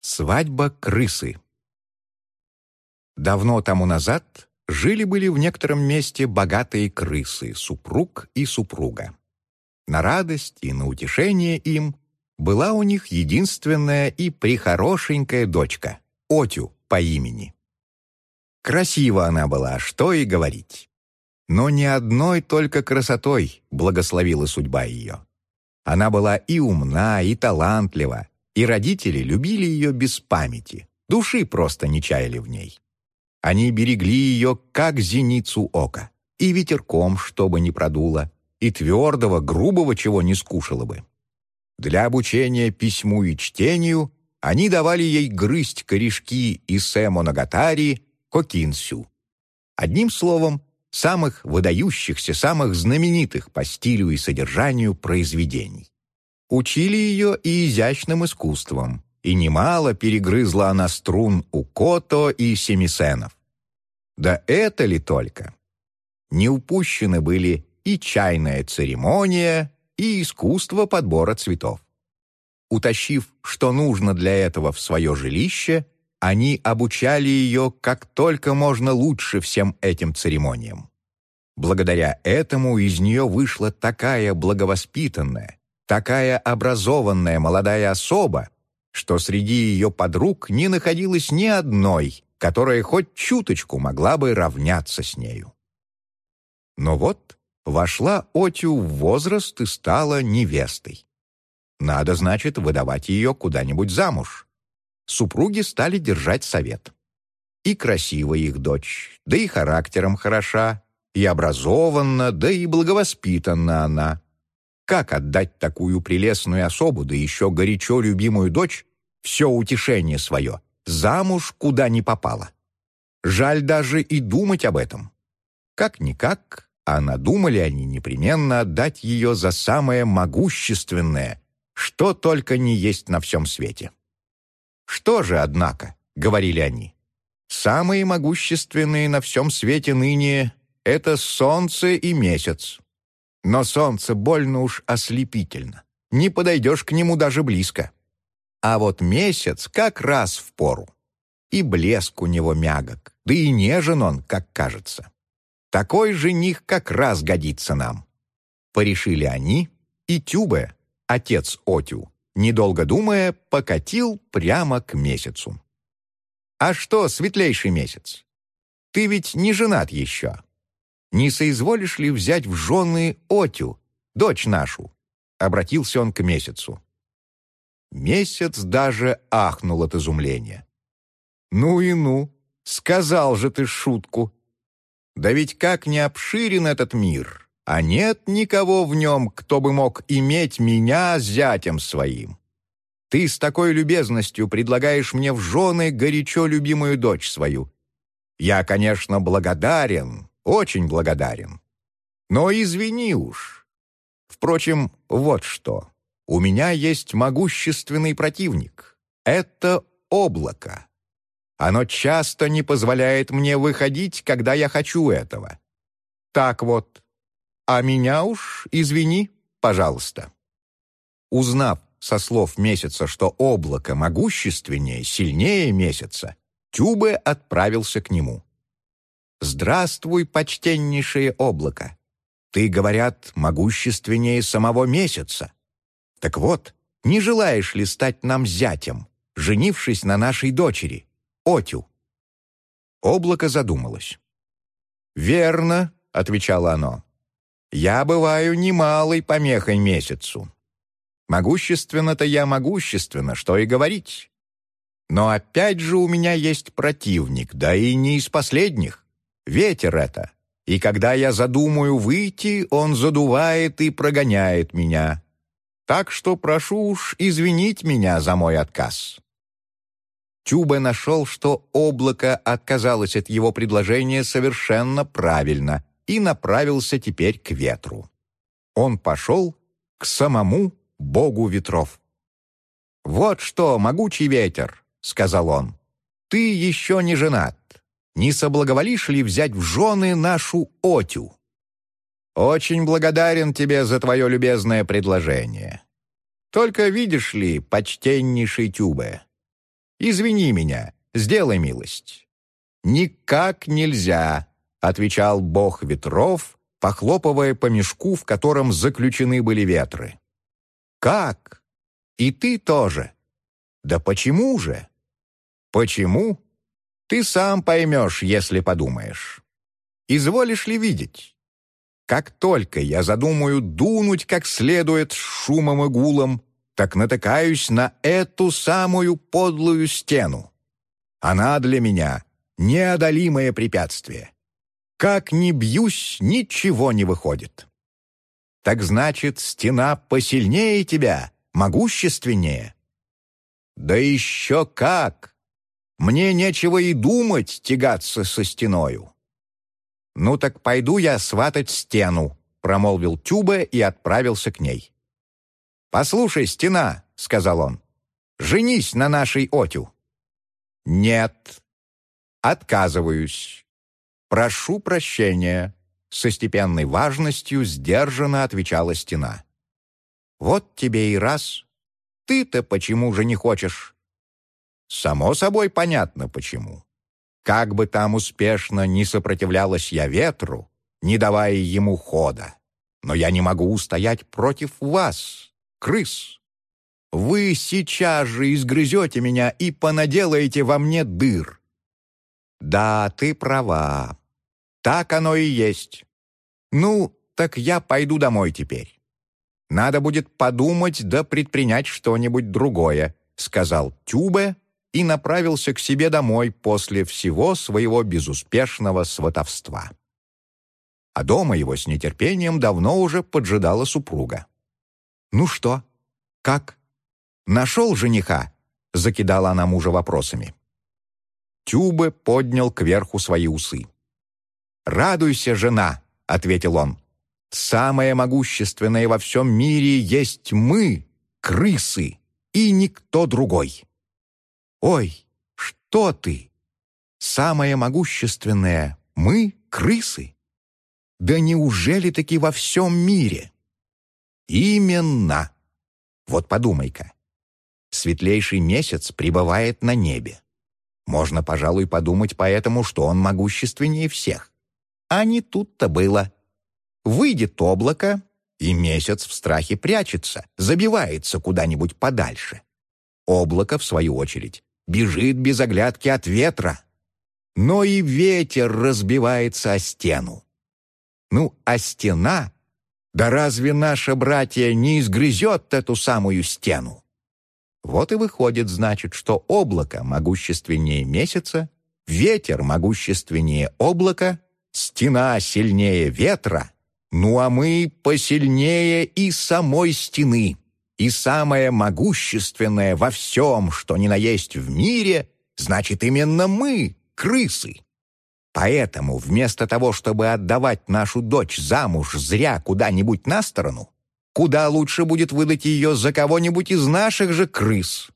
Свадьба крысы. Давно тому назад жили-были в некотором месте богатые крысы, супруг и супруга. На радость и на утешение им была у них единственная и прехорошенькая дочка, Отю по имени. Красива она была, что и говорить. Но ни одной только красотой благословила судьба ее. Она была и умна, и талантлива, и родители любили ее без памяти, души просто не чаяли в ней. Они берегли ее, как зеницу ока, и ветерком, чтобы не продуло, и твердого, грубого чего не скушало бы. Для обучения письму и чтению они давали ей грызть корешки Исе Моногатари Кокинсю. Одним словом, самых выдающихся, самых знаменитых по стилю и содержанию произведений. Учили ее и изящным искусствам, и немало перегрызла она струн у Кото и Семисенов. Да это ли только? Не упущены были и чайная церемония, и искусство подбора цветов. Утащив, что нужно для этого в свое жилище, они обучали ее как только можно лучше всем этим церемониям. Благодаря этому из нее вышла такая благовоспитанная, такая образованная молодая особа, что среди ее подруг не находилось ни одной, которая хоть чуточку могла бы равняться с нею. Но вот вошла Отю в возраст и стала невестой. Надо, значит, выдавать ее куда-нибудь замуж. Супруги стали держать совет. И красива их дочь, да и характером хороша, и образованна, да и благовоспитанна она. Как отдать такую прелестную особу, да еще горячо любимую дочь, все утешение свое, замуж куда ни попало? Жаль даже и думать об этом. Как-никак, а надумали они непременно отдать ее за самое могущественное, что только не есть на всем свете. «Что же, однако, — говорили они, — самые могущественные на всем свете ныне — это солнце и месяц. Но солнце больно уж ослепительно, не подойдешь к нему даже близко. А вот месяц как раз впору. И блеск у него мягок, да и нежен он, как кажется. Такой жених как раз годится нам». Порешили они, и Тюбе, отец Отю, недолго думая, покатил прямо к месяцу. «А что, светлейший месяц? Ты ведь не женат еще. Не соизволишь ли взять в жены Отю, дочь нашу?» Обратился он к месяцу. Месяц даже ахнул от изумления. «Ну и ну, сказал же ты шутку. Да ведь как не обширен этот мир, а нет никого в нем, кто бы мог иметь меня зятем своим. Ты с такой любезностью предлагаешь мне в жены горячо любимую дочь свою. Я, конечно, благодарен, очень благодарен. Но извини уж. Впрочем, вот что. У меня есть могущественный противник. Это облако. Оно часто не позволяет мне выходить, когда я хочу этого. Так вот. А меня уж, извини, пожалуйста». Узнав со слов месяца, что облако могущественнее, сильнее месяца, Тюбе отправился к нему. «Здравствуй, почтеннейшее облако. Ты, говорят, могущественнее самого месяца. Так вот, не желаешь ли стать нам зятем, женившись на нашей дочери, Отю?» Облако задумалось. «Верно», — отвечало оно, — «я бываю немалой помехой месяцу. Могущественно-то я могущественно, что и говорить. Но опять же у меня есть противник, да и не из последних. Ветер это, и когда я задумаю выйти, он задувает и прогоняет меня. Так что прошу уж извинить меня за мой отказ». Тюбе нашел, что облако отказалось от его предложения совершенно правильно и направился теперь к ветру. Он пошел к самому богу ветров. «Вот что, могучий ветер, — сказал он, — ты еще не женат. Не соблаговолишь ли взять в жены нашу Отю? Очень благодарен тебе за твое любезное предложение. Только видишь ли, почтеннейший Тюбе, Извини меня, сделай милость». «Никак нельзя», — отвечал бог ветров, похлопывая по мешку, в котором заключены были ветры. «Как? И ты тоже? Да почему же?» «Почему? Ты сам поймешь, если подумаешь. Изволишь ли видеть? Как только я задумаю дунуть как следует с шумом и гулом, так натыкаюсь на эту самую подлую стену. Она для меня неодолимое препятствие. Как ни бьюсь, ничего не выходит. Так значит, стена посильнее тебя, могущественнее? Да еще как! Мне нечего и думать тягаться со стеною. «Ну так пойду я сватать стену», — промолвил Тюбе и отправился к ней. «Послушай, стена», — сказал он, — «женись на нашей Отю». «Нет, отказываюсь. Прошу прощения», — со степенной важностью сдержанно отвечала стена. «Вот тебе и раз. Ты-то почему же не хочешь?» «Само собой понятно, почему. Как бы там успешно ни сопротивлялась я ветру, не давая ему хода, но я не могу устоять против вас, крыс. Вы сейчас же изгрызете меня и понаделаете во мне дыр». «Да, ты права. Так оно и есть. Ну, так я пойду домой теперь. Надо будет подумать да предпринять что-нибудь другое», — сказал Тюбе и направился к себе домой после всего своего безуспешного сватовства. А дома его с нетерпением давно уже поджидала супруга. «Ну что? Как? Нашел жениха?» — закидала она мужа вопросами. Тюбе поднял кверху свои усы. «Радуйся, жена», — ответил он. «Самое могущественное во всем мире есть мы, крысы, и никто другой». «Ой, что ты? Самое могущественное мы, крысы? Да неужели таки во всем мире?» «Именно. Вот подумай-ка. Светлейший месяц пребывает на небе. Можно, пожалуй, подумать поэтому, что он могущественнее всех. А не тут-то было. Выйдет облако, и месяц в страхе прячется, забивается куда-нибудь подальше. Облако, в свою очередь, бежит без оглядки от ветра. Но и ветер разбивается о стену. Ну, а стена? Да разве наше братья не изгрызет эту самую стену? Вот и выходит, значит, что облако могущественнее месяца, ветер могущественнее облака, стена сильнее ветра, ну а мы посильнее и самой стены. И самое могущественное во всем, что ни на есть в мире, значит именно мы, крысы. Поэтому вместо того, чтобы отдавать нашу дочь замуж зря куда-нибудь на сторону, куда лучше будет выдать ее за кого-нибудь из наших же крыс».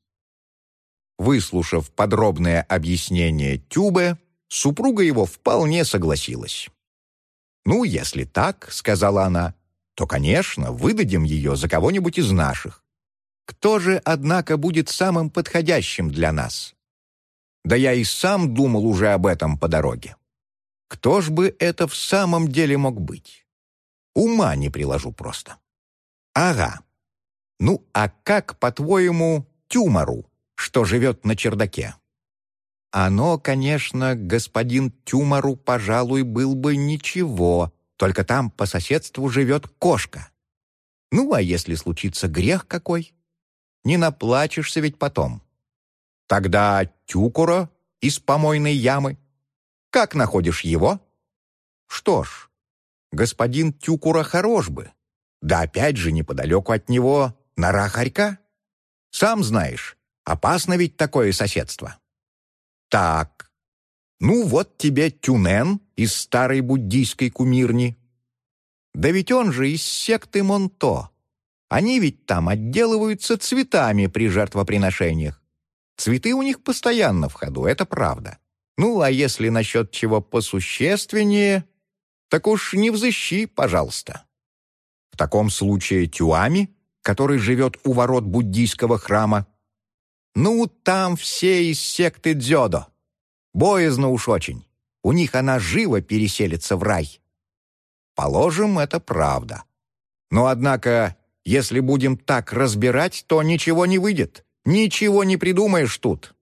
Выслушав подробное объяснение Тюбе, супруга его вполне согласилась. «Ну, если так, — сказала она, — то, конечно, выдадим ее за кого-нибудь из наших. Кто же, однако, будет самым подходящим для нас? Да я и сам думал уже об этом по дороге. Кто ж бы это в самом деле мог быть? Ума не приложу просто. Ага. Ну, а как, по-твоему, Тюмару, что живет на чердаке? Оно, конечно, господин Тюмару, пожалуй, был бы ничего, только там по соседству живет кошка. Ну, а если случится грех какой? Не наплачешься ведь потом. Тогда Тюкура из помойной ямы. Как находишь его? Что ж, господин Тюкура хорош бы. Да опять же неподалеку от него нора хорька. Сам знаешь, опасно ведь такое соседство. Так, ну вот тебе Тюнен из старой буддийской кумирни. Да ведь он же из секты Монто. Они ведь там отделываются цветами при жертвоприношениях. Цветы у них постоянно в ходу, это правда. Ну, а если насчет чего посущественнее, так уж не взыщи, пожалуйста. В таком случае Тюами, который живет у ворот буддийского храма, Ну, там все из секты дзёдо. Боязно уж очень. У них она живо переселится в рай. Положим, это правда. Но, однако, если будем так разбирать, то ничего не выйдет. Ничего не придумаешь тут.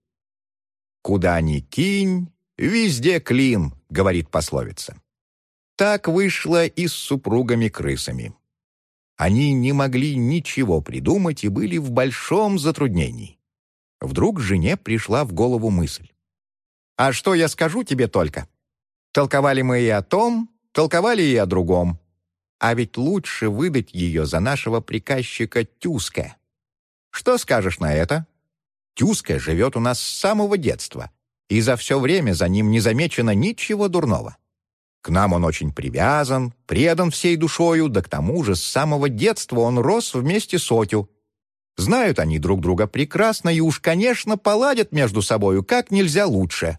«Куда ни кинь, везде клин», — говорит пословица. Так вышло и с супругами-крысами. Они не могли ничего придумать и были в большом затруднении. Вдруг жене пришла в голову мысль. «А что я скажу тебе только? Толковали мы и о том, толковали и о другом. А ведь лучше выдать ее за нашего приказчика Тюска. Что скажешь на это? Тюска живет у нас с самого детства, и за все время за ним не замечено ничего дурного. К нам он очень привязан, предан всей душою, да к тому же с самого детства он рос вместе с Отю. Знают они друг друга прекрасно и уж, конечно, поладят между собою как нельзя лучше».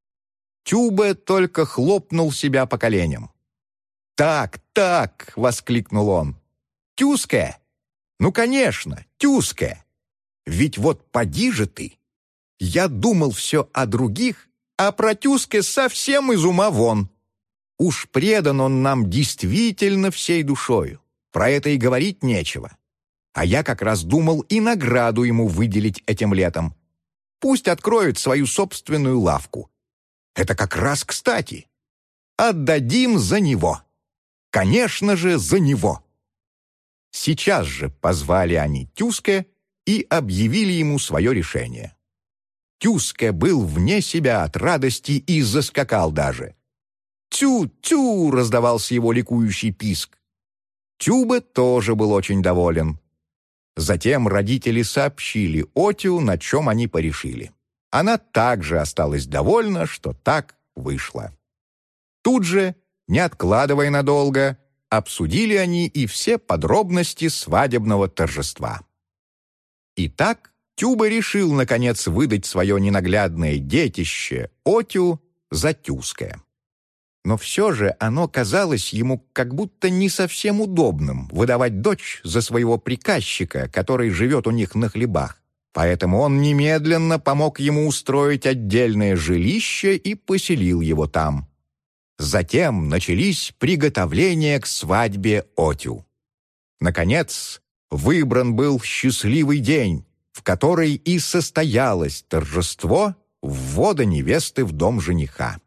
Тюбе только хлопнул себя по коленям. «Так, так!» — воскликнул он. «Тюске? Ну, конечно, Тюске! Ведь вот поди же ты! Я думал все о других, а про Тюске совсем из ума вон. Уж предан он нам действительно всей душою, про это и говорить нечего. А я как раз думал и награду ему выделить этим летом. Пусть откроет свою собственную лавку. Это как раз кстати. Отдадим за него. Конечно же, за него». Сейчас же позвали они Тюске и объявили ему свое решение. Тюске был вне себя от радости и заскакал даже. «Тю-тю!» — раздавался его ликующий писк. Тюбе тоже был очень доволен. Затем родители сообщили Отю, на чем они порешили. Она также осталась довольна, что так вышло. Тут же, не откладывая надолго, обсудили они и все подробности свадебного торжества. Итак, Тюба решил, наконец, выдать свое ненаглядное детище Отю за Тюске. Но все же оно казалось ему как будто не совсем удобным выдавать дочь за своего приказчика, который живет у них на хлебах. Поэтому он немедленно помог ему устроить отдельное жилище и поселил его там. Затем начались приготовления к свадьбе Отю. Наконец, выбран был счастливый день, в который и состоялось торжество ввода невесты в дом жениха.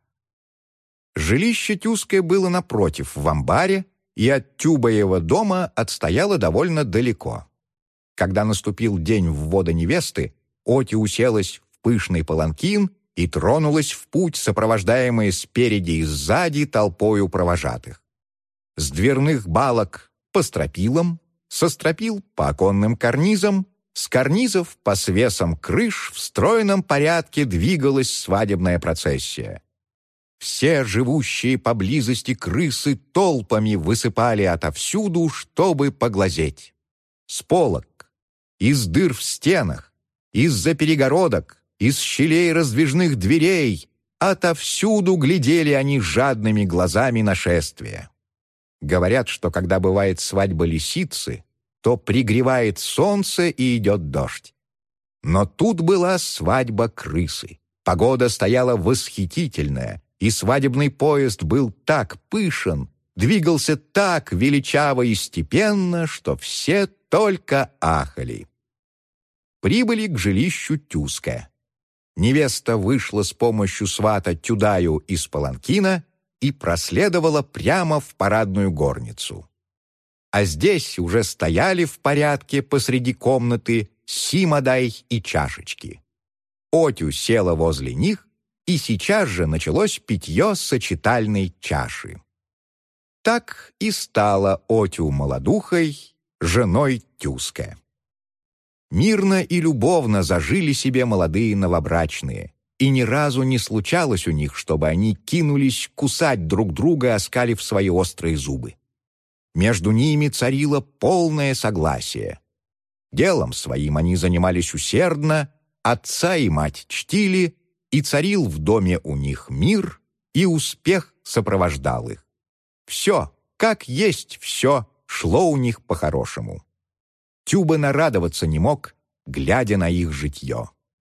Жилище Тюское было напротив, в амбаре, и от Тюбаева дома отстояло довольно далеко. Когда наступил день ввода невесты, Отя уселась в пышный паланкин и тронулась в путь, сопровождаемая спереди и сзади толпою провожатых. С дверных балок по стропилам, со стропил по оконным карнизам, с карнизов по свесам крыш в стройном порядке двигалась свадебная процессия. Все живущие поблизости крысы толпами высыпали отовсюду, чтобы поглазеть. С полок, из дыр в стенах, из-за перегородок, из щелей раздвижных дверей, отовсюду глядели они жадными глазами на шествие. Говорят, что когда бывает свадьба лисицы, то пригревает солнце и идет дождь. Но тут была свадьба крысы. Погода стояла восхитительная, и свадебный поезд был так пышен, двигался так величаво и степенно, что все только ахали. Прибыли к жилищу Тюска. Невеста вышла с помощью свата Тюдаю из паланкина и проследовала прямо в парадную горницу. А здесь уже стояли в порядке посреди комнаты симадай и чашечки. Отю села возле них, и сейчас же началось питье сочетальной чаши. Так и стала Отю молодухой, женой Тюска. Мирно и любовно зажили себе молодые новобрачные, и ни разу не случалось у них, чтобы они кинулись кусать друг друга, оскалив свои острые зубы. Между ними царило полное согласие. Делом своим они занимались усердно, отца и мать чтили, и царил в доме у них мир, и успех сопровождал их. Все, как есть все, шло у них по-хорошему. Тюба нарадоваться не мог, глядя на их житье.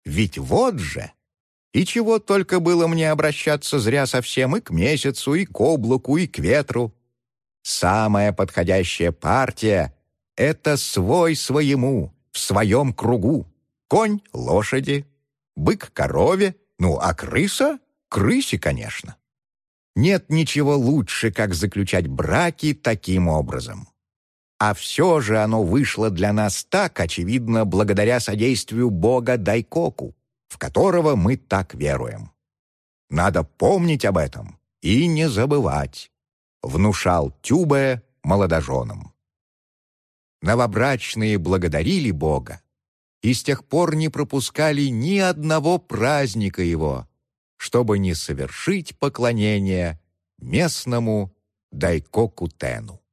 Ведь вот же! И чего только было мне обращаться зря совсем и к месяцу, и к облаку, и к ветру. Самая подходящая партия — это свой своему, в своем кругу. Конь — лошади, бык — корове, ну а крыса — крысе, конечно. Нет ничего лучше, как заключать браки таким образом. А все же оно вышло для нас так, очевидно, благодаря содействию бога Дайкоку, в которого мы так веруем. Надо помнить об этом и не забывать, внушал Тюбе молодоженам. Новобрачные благодарили Бога и с тех пор не пропускали ни одного праздника его, чтобы не совершить поклонение местному Дайкоку-тену.